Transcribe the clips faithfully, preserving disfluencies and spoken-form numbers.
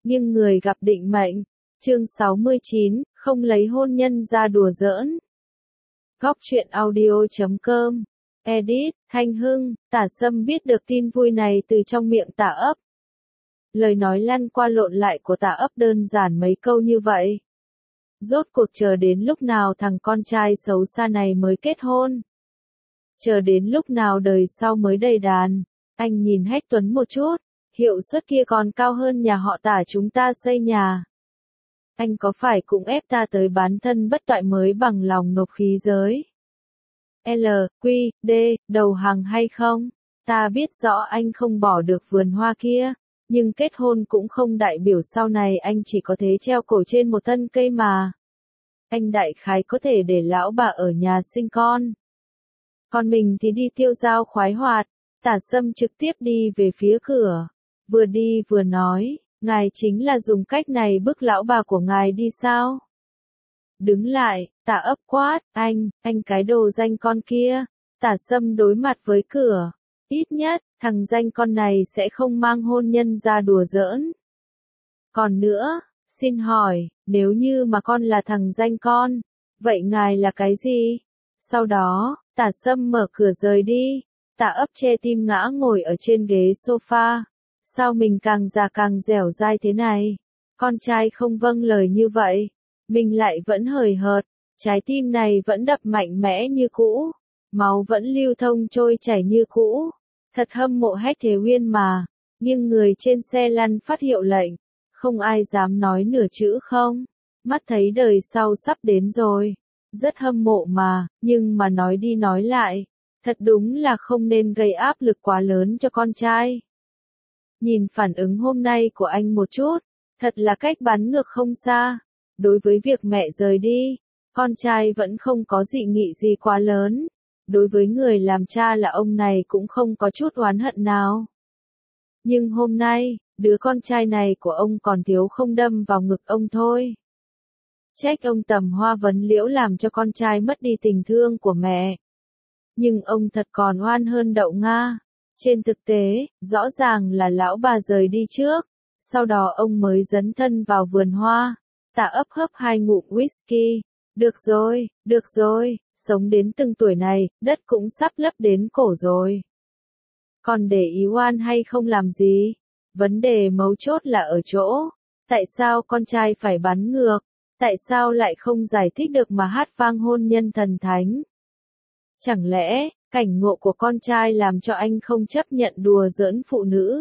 Nhưng người gặp định mệnh. Chương sáu mươi chín, không lấy hôn nhân ra đùa giỡn. Góc truyện audio chấm com. Edit, Thanh Hưng. Tả Sâm biết được tin vui này từ trong miệng Tả Ấp. Lời nói lăn qua lộn lại của Tả Ấp đơn giản mấy câu như vậy. Rốt cuộc chờ đến lúc nào thằng con trai xấu xa này mới kết hôn? Chờ đến lúc nào đời sau mới đầy đàn? Anh nhìn Hách Tuấn một chút, hiệu suất kia còn cao hơn nhà họ Tả chúng ta xây nhà. Anh có phải cũng ép ta tới bán thân bất toại mới bằng lòng nộp khí giới L, Q, D, đầu hàng hay không? Ta biết rõ anh không bỏ được vườn hoa kia, nhưng kết hôn cũng không đại biểu sau này anh chỉ có thế treo cổ trên một thân cây mà. Anh đại khái có thể để lão bà ở nhà sinh con. Còn mình thì đi tiêu dao khoái hoạt. Tả Sâm trực tiếp đi về phía cửa. Vừa đi vừa nói, ngài chính là dùng cách này bức lão bà của ngài đi sao? Đứng lại, Tả Ấp quát, anh, anh cái đồ danh con kia. Tả Sâm đối mặt với cửa. Ít nhất, thằng danh con này sẽ không mang hôn nhân ra đùa giỡn. Còn nữa, xin hỏi, nếu như mà con là thằng danh con, vậy ngài là cái gì? Sau đó, Tả Sâm mở cửa rời đi. Tả Ấp che tim ngã ngồi ở trên ghế sofa. Sao mình càng già càng dẻo dai thế này? Con trai không vâng lời như vậy. Mình lại vẫn hời hợt. Trái tim này vẫn đập mạnh mẽ như cũ. Máu vẫn lưu thông trôi chảy như cũ. Thật hâm mộ Hách Thế Uyên mà. Nhưng người trên xe lăn phát hiệu lệnh. Không ai dám nói nửa chữ không. Mắt thấy đời sau sắp đến rồi. Rất hâm mộ mà, nhưng mà nói đi nói lại. Thật đúng là không nên gây áp lực quá lớn cho con trai. Nhìn phản ứng hôm nay của anh một chút, thật là cách bắn ngược không xa. Đối với việc mẹ rời đi, con trai vẫn không có dị nghị gì quá lớn. Đối với người làm cha là ông này cũng không có chút oán hận nào. Nhưng hôm nay, đứa con trai này của ông còn thiếu không đâm vào ngực ông thôi. Trách ông tầm hoa vấn liễu làm cho con trai mất đi tình thương của mẹ. Nhưng ông thật còn oan hơn đậu Nga. Trên thực tế, rõ ràng là lão bà rời đi trước. Sau đó ông mới dấn thân vào vườn hoa. Tả Ấp hớp hai ngụm whisky. Được rồi, được rồi, sống đến từng tuổi này, đất cũng sắp lấp đến cổ rồi. Còn để ý oan hay không làm gì? Vấn đề mấu chốt là ở chỗ. Tại sao con trai phải bắn ngược? Tại sao lại không giải thích được mà hát vang hôn nhân thần thánh? Chẳng lẽ, cảnh ngộ của con trai làm cho anh không chấp nhận đùa giỡn phụ nữ?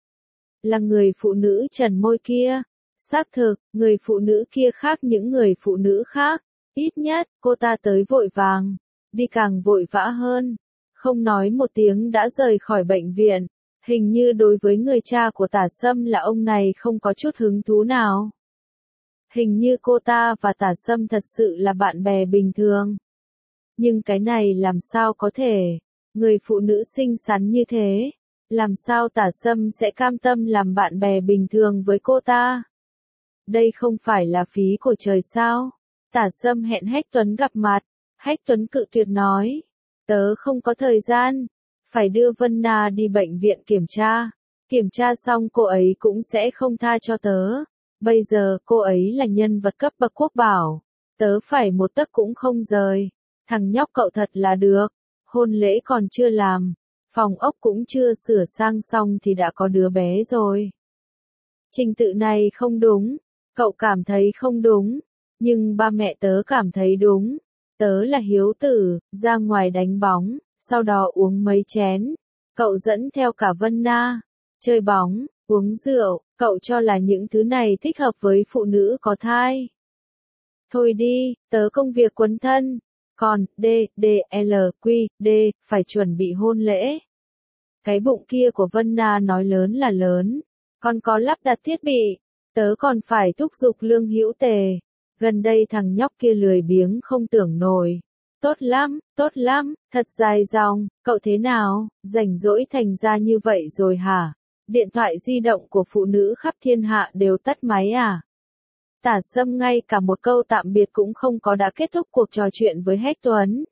Là người phụ nữ trần môi kia. Xác thực, người phụ nữ kia khác những người phụ nữ khác. Ít nhất, cô ta tới vội vàng. Đi càng vội vã hơn. Không nói một tiếng đã rời khỏi bệnh viện. Hình như đối với người cha của Tả Sâm là ông này không có chút hứng thú nào. Hình như cô ta và Tả Sâm thật sự là bạn bè bình thường. Nhưng cái này làm sao có thể? Người phụ nữ xinh xắn như thế, làm sao Tả Sâm sẽ cam tâm làm bạn bè bình thường với cô ta? Đây không phải là phí của trời sao? Tả Sâm hẹn Hách Tuấn gặp mặt. Hách Tuấn cự tuyệt nói, tớ không có thời gian, phải đưa Vân Na đi bệnh viện kiểm tra. Kiểm tra xong cô ấy cũng sẽ không tha cho tớ. Bây giờ cô ấy là nhân vật cấp bậc quốc bảo. Tớ phải một tấc cũng không rời. Thằng nhóc cậu thật là được. Hôn lễ còn chưa làm. Phòng ốc cũng chưa sửa sang xong thì đã có đứa bé rồi. Trình tự này không đúng. Cậu cảm thấy không đúng. Nhưng ba mẹ tớ cảm thấy đúng. Tớ là hiếu tử, ra ngoài đánh bóng, sau đó uống mấy chén. Cậu dẫn theo cả Vân Na. Chơi bóng, uống rượu, cậu cho là những thứ này thích hợp với phụ nữ có thai. Thôi đi, tớ công việc quấn thân. Còn, D, D, L, Q, D, phải chuẩn bị hôn lễ. Cái bụng kia của Vân Na nói lớn là lớn. Còn có lắp đặt thiết bị. Tớ còn phải thúc giục Lương Hữu Tề. Gần đây thằng nhóc kia lười biếng không tưởng nổi. Tốt lắm, tốt lắm, thật dài dòng. Cậu thế nào, rảnh rỗi thành ra như vậy rồi hả? Điện thoại di động của phụ nữ khắp thiên hạ đều tắt máy à? Tả Sâm ngay cả một câu tạm biệt cũng không có đã kết thúc cuộc trò chuyện với Hách Tuấn.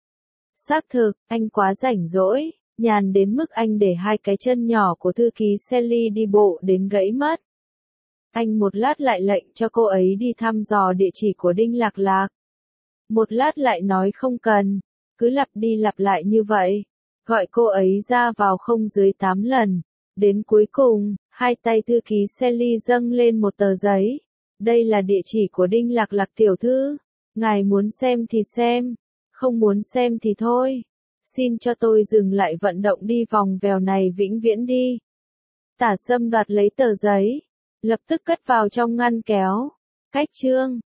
Xác thực, anh quá rảnh rỗi, nhàn đến mức anh để hai cái chân nhỏ của thư ký Sally đi bộ đến gãy mất. Anh một lát lại lệnh cho cô ấy đi thăm dò địa chỉ của Đinh Lạc Lạc. Một lát lại nói không cần, cứ lặp đi lặp lại như vậy. Gọi cô ấy ra vào không dưới tám lần. Đến cuối cùng, hai tay thư ký Sally dâng lên một tờ giấy. Đây là địa chỉ của Đinh Lạc Lạc tiểu thư. Ngài muốn xem thì xem, không muốn xem thì thôi. Xin cho tôi dừng lại vận động đi vòng vèo này vĩnh viễn đi. Tả Sâm đoạt lấy tờ giấy, lập tức cất vào trong ngăn kéo. Cách chương